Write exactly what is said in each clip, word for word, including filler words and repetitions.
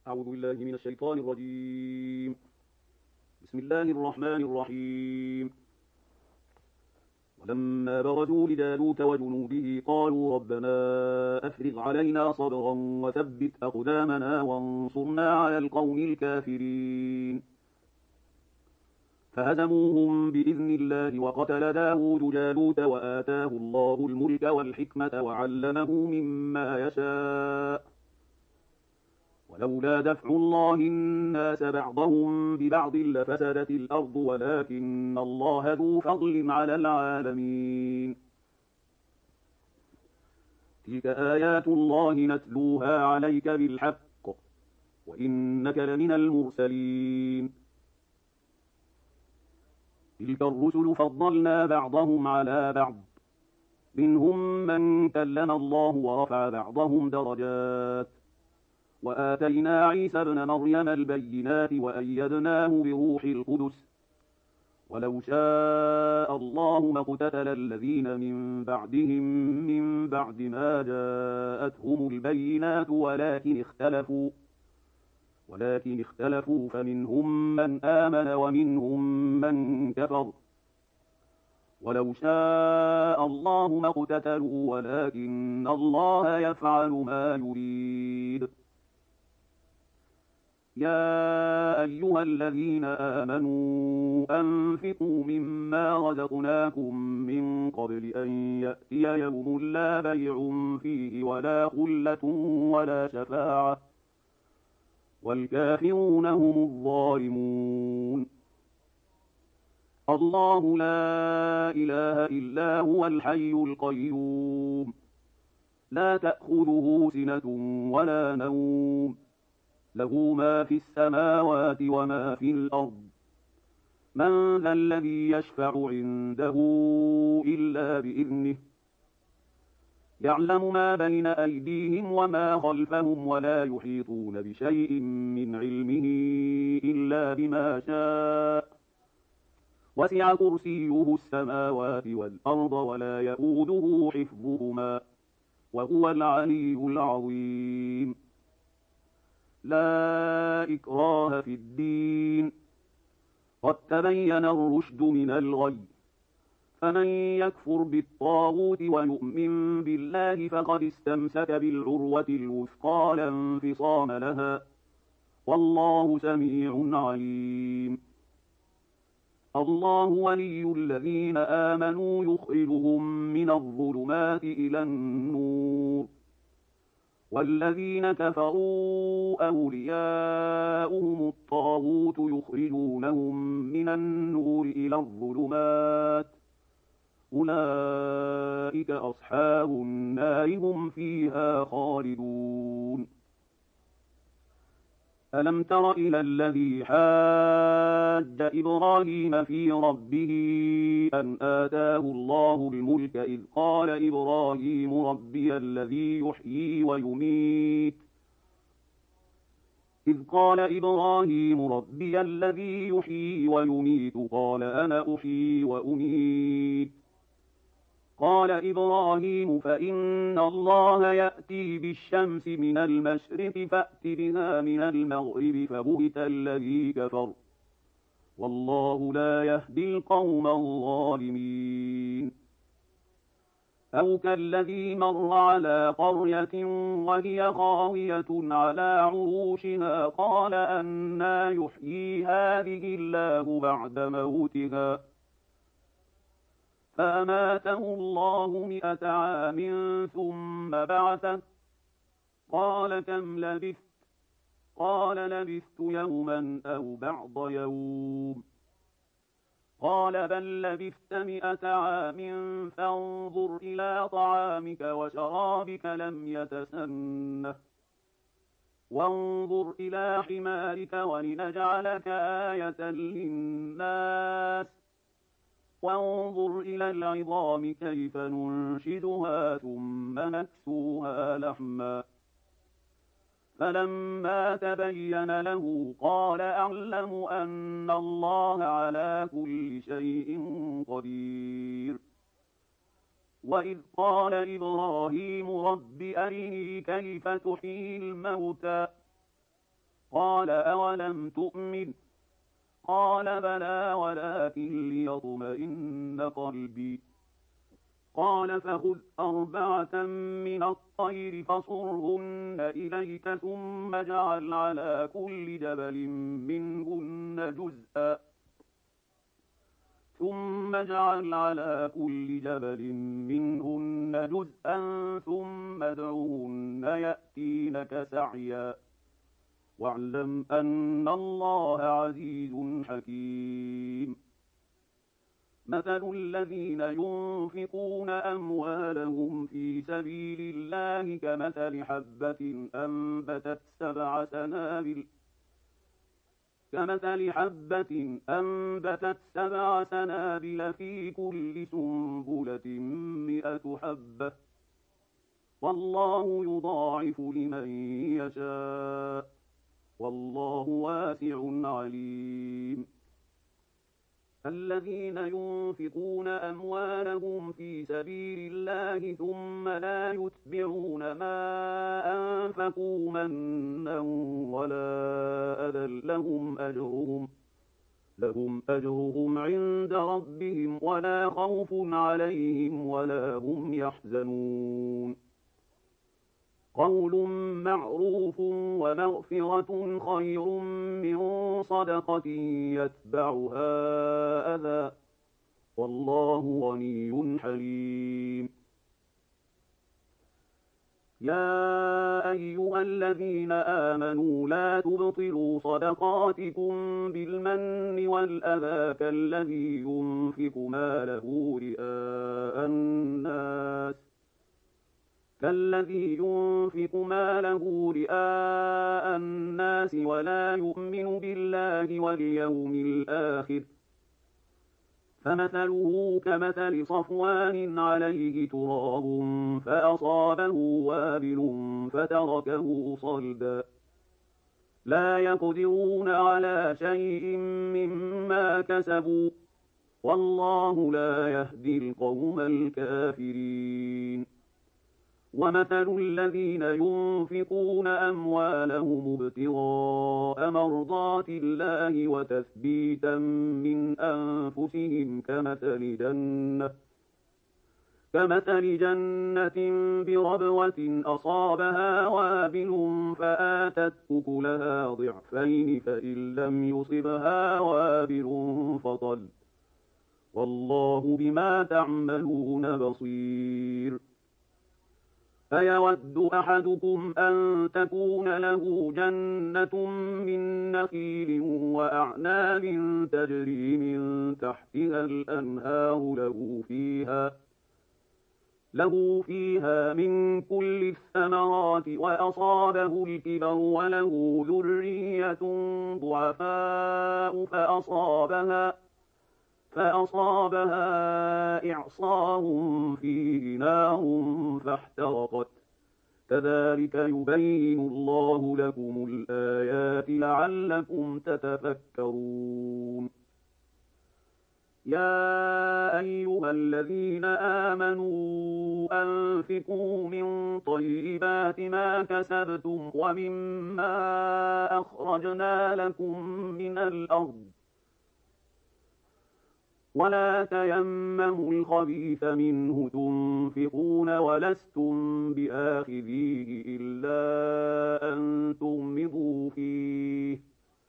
أعوذ بالله من الشيطان الرجيم. بسم الله الرحمن الرحيم. ولما برزوا لجالوت وجنوده قالوا ربنا أفرغ علينا صبرا وثبت أقدامنا وانصرنا على القوم الكافرين. فهزموهم بإذن الله وقتل داود جالوت وآتاه الله الملك والحكمة وعلمه مما يشاء. ولولا دفع الله الناس بعضهم ببعض لفسدت الأرض ولكن الله ذو فضل على العالمين. تلك آيات الله نتلوها عليك بالحق وإنك لمن المرسلين. تلك الرسل فضلنا بعضهم على بعض منهم من كلم الله ورفع بعضهم درجات وآتينا عيسى ابن مريم البينات وأيدناه بروح القدس ولو شاء الله ما اقتتل الذين من بعدهم من بعد ما جاءتهم البينات ولكن اختلفوا ولكن اختلفوا فمنهم من آمن ومنهم من كفر ولو شاء الله ما اقتتلوا ولكن الله يفعل ما يريد. يا أيها الذين آمنوا أنفقوا مما رزقناكم من قبل أن يأتي يوم لا بيع فيه ولا خلة ولا شفاعة والكافرون هم الظالمون. الله لا إله إلا هو الحي القيوم لا تأخذه سنة ولا نوم له ما في السماوات وما في الأرض. من ذا الذي يشفع عنده إلا بإذنه يعلم ما بين أيديهم وما خلفهم ولا يحيطون بشيء من علمه إلا بما شاء وسع كرسيه السماوات والأرض ولا يئوده حفظهما وهو العلي العظيم. لا إكراه في الدين قد تبين الرشد من الغي فمن يكفر بالطاغوت ويؤمن بالله فقد استمسك بالعروة الوثقى لا انفصام لها والله سميع عليم. الله ولي الذين آمنوا يخرجهم من الظلمات إلى النور والذين كفروا أولياؤهم الطاغوت يخرجونهم من النور إلى الظلمات أولئك أصحاب النار هم فيها خالدون. ألم تر إلى الذي حاج إبراهيم في ربه أن آتاه الله الملك إذ قال إبراهيم ربي الذي يحيي ويميت إذ قال إبراهيم ربي الذي يحيي ويميت قال أنا أحيي وأميت قال إبراهيم فإن الله يأتي بالشمس من المشرق فأت بها من المغرب فبهت الذي كفر والله لا يهدي القوم الظالمين. أو كالذي مر على قرية وهي خاوية على عروشها قال أنى يحيي هذه الله بعد موتها فأماته الله مئة عام ثم بعثه قال كم لبثت قال لبثت يوما أو بعض يوم قال بل لبثت مئة عام فانظر إلى طعامك وشرابك لم يتسنه وانظر إلى حمارك ولنجعلك آية للناس وانظر إلى العظام كيف ننشدها ثم نكسوها لحما فلما تبين له قال أعلم أن الله على كل شيء قدير. وإذ قال إبراهيم رب أرني كيف تحيي الموتى قال أولم تؤمن؟ قال بلى ولكن ليطمئن قلبي. قال فخذ أربعة من الطير فصرهن إليك ثم اجعل على كل جبل منهن جزءا ثم اجعل على كل جبل منهن جزءا ثم ادعوهن يأتينك سعيا واعلم أن الله عزيز حكيم. مثل الذين ينفقون أموالهم في سبيل الله كمثل حبة أنبتت سبع سنابل كمثل حبة أنبتت سبع سنابل في كل سنبلة مئة حبة والله يضاعف لمن يشاء والله واسع عليم. الذين ينفقون أموالهم في سبيل الله ثم لا يتبعون ما أنفقوا منا ولا أذى لهم أجرهم لهم أجرهم عند ربهم ولا خوف عليهم ولا هم يحزنون. قول معروف ومغفرة خير من صدقة يتبعها أذى والله غني حليم. يا أيها الذين آمنوا لا تبطلوا صدقاتكم بالمن والأذى كالذي ينفق ماله رئاء الناس كالذي ينفق ماله رئاء الناس ولا يؤمن بالله واليوم الآخر فمثله كمثل صفوان عليه تراب فأصابه وابل فتركه صلدا لا يقدرون على شيء مما كسبوا والله لا يهدي القوم الكافرين. ومثل الذين ينفقون أموالهم ابتغاء مرضات الله وتثبيتا من أنفسهم كمثل جنة كمثل جنة بربوة أصابها وابل فآتت أكلها ضعفين فإن لم يصبها وابل فطل والله بما تعملون بصير. أيود أحدكم أن تكون له جنة من نخيل وأعناب تجري من تحتها الأنهار له فيها له فيها من كل الثمرات وأصابه الكبر وله ذرية ضعفاء فأصابها فأصابها إعصار فيه نار فاحترقت كذلك يبين الله لكم الآيات لعلكم تتفكرون. يا أيها الذين آمنوا أنفقوا من طيبات ما كسبتم ومما أخرجنا لكم من الأرض ولا تيمموا الخبيث منه تنفقون ولستم بآخذيه إلا أن تغمضوا فيه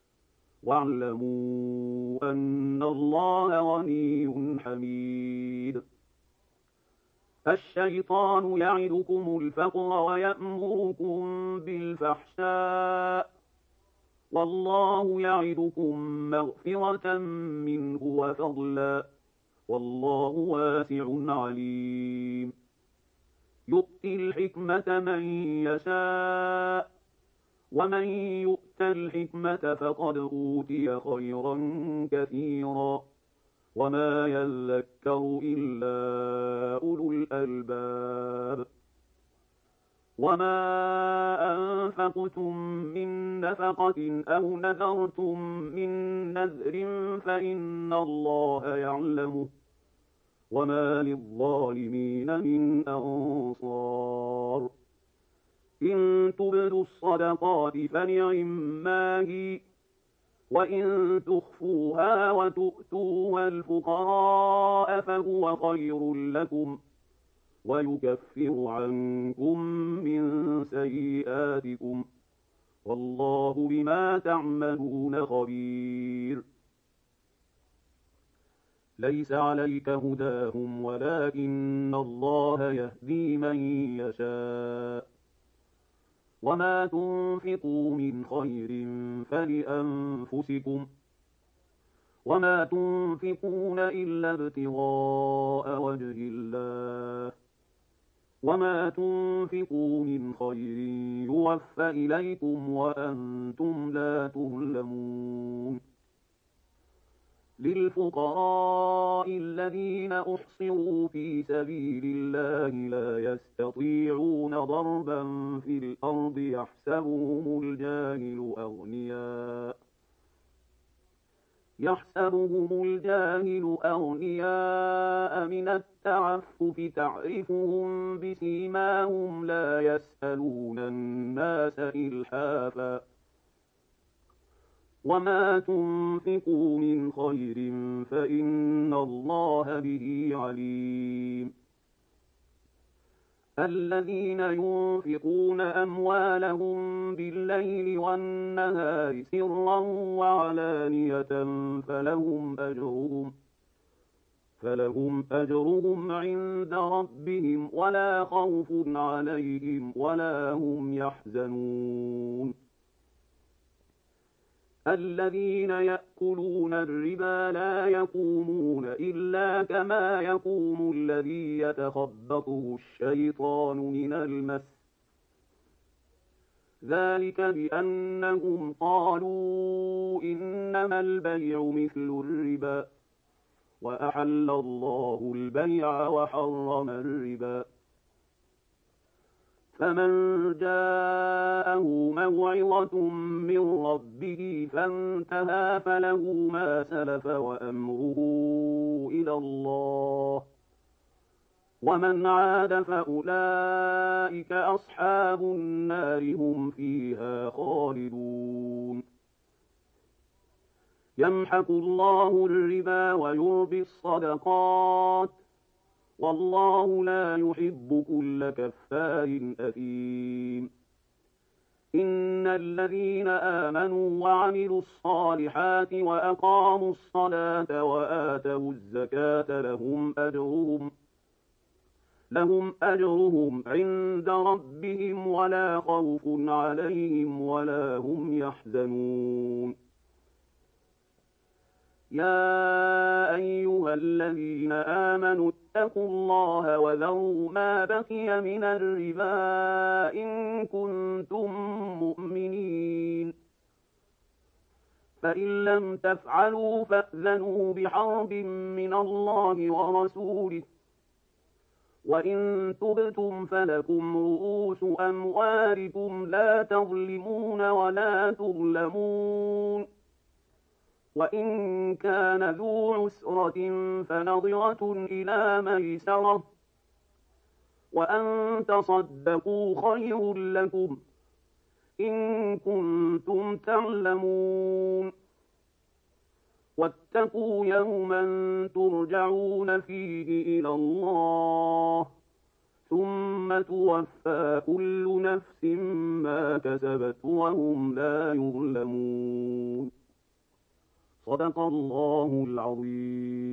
واعلموا أن الله غني حميد. الشيطان يعدكم الفقر ويأمركم بالفحشاء والله يعدكم مغفرة منه وفضلا والله واسع عليم. يؤتي الحكمة من يشاء ومن يؤت الحكمة فقد أوتي خيرا كثيرا وما يذكر إلا أولو الألباب. وما أنفقتم من نفقة أو نذرتم من نذر فإن الله يعلمه وما للظالمين من أنصار. إن تبدوا الصدقات فنعما هي، وإن تخفوها وتؤتوها الفقراء فهو خير لكم، ويكفر عنكم من سيئاتكم، والله بما تعملون خبير. ليس عليك هداهم ولكن الله يهدي من يشاء، وما تنفقوا من خير فلأنفسكم، وما تنفقون إلا ابتغاء وجه الله، وما تنفقوا من خير يوفى إليكم وأنتم لا تظلمون. للفقراء الذين أحصروا في سبيل الله لا يستطيعون ضربا في الأرض يحسبهم الجاهل أغنياء يحسبهم الجاهل أغنياء من التعفف تعرفهم بسيماهم لا يسألون الناس إلحافا، وما تنفقوا من خير فإن الله به عليم. الذين ينفقون أموالهم بالليل والنهار سرا وعلانية فلهم أجرهم فلهم أجرهم عند ربهم ولا خوف عليهم ولا هم يحزنون. الذين يأكلون الربا لا يقومون إلا كما يقوم الذي يتخبطه الشيطان من المس، ذلك بأنهم قالوا إنما البيع مثل الربا، وأحل الله البيع وحرم الربا. فمن جاءه موعظة من ربه فانتهى فله ما سلف وأمره إلى الله، ومن عاد فأولئك أصحاب النار هم فيها خالدون. يمحق الله الربا ويربي الصدقات، والله لا يحب كل كفار أثيم. إن الذين آمنوا وعملوا الصالحات وأقاموا الصلاة وآتوا الزكاة لهم أجرهم لهم أجرهم عند ربهم ولا خوف عليهم ولا هم يحزنون. يا أيها الذين آمنوا اتقوا الله وذروا ما بقي من الربا إن كنتم مؤمنين، فإن لم تفعلوا فأذنوا بحرب من الله ورسوله، وإن تبتم فلكم رؤوس أموالكم لا تظلمون ولا تظلمون. وإن كان ذو عسرة فنظرة إلى ميسرة، وأن تصدقوا خير لكم إن كنتم تعلمون. واتقوا يوما ترجعون فيه إلى الله ثم توفى كل نفس ما كسبت وهم لا يظلمون. صدق الله العظيم.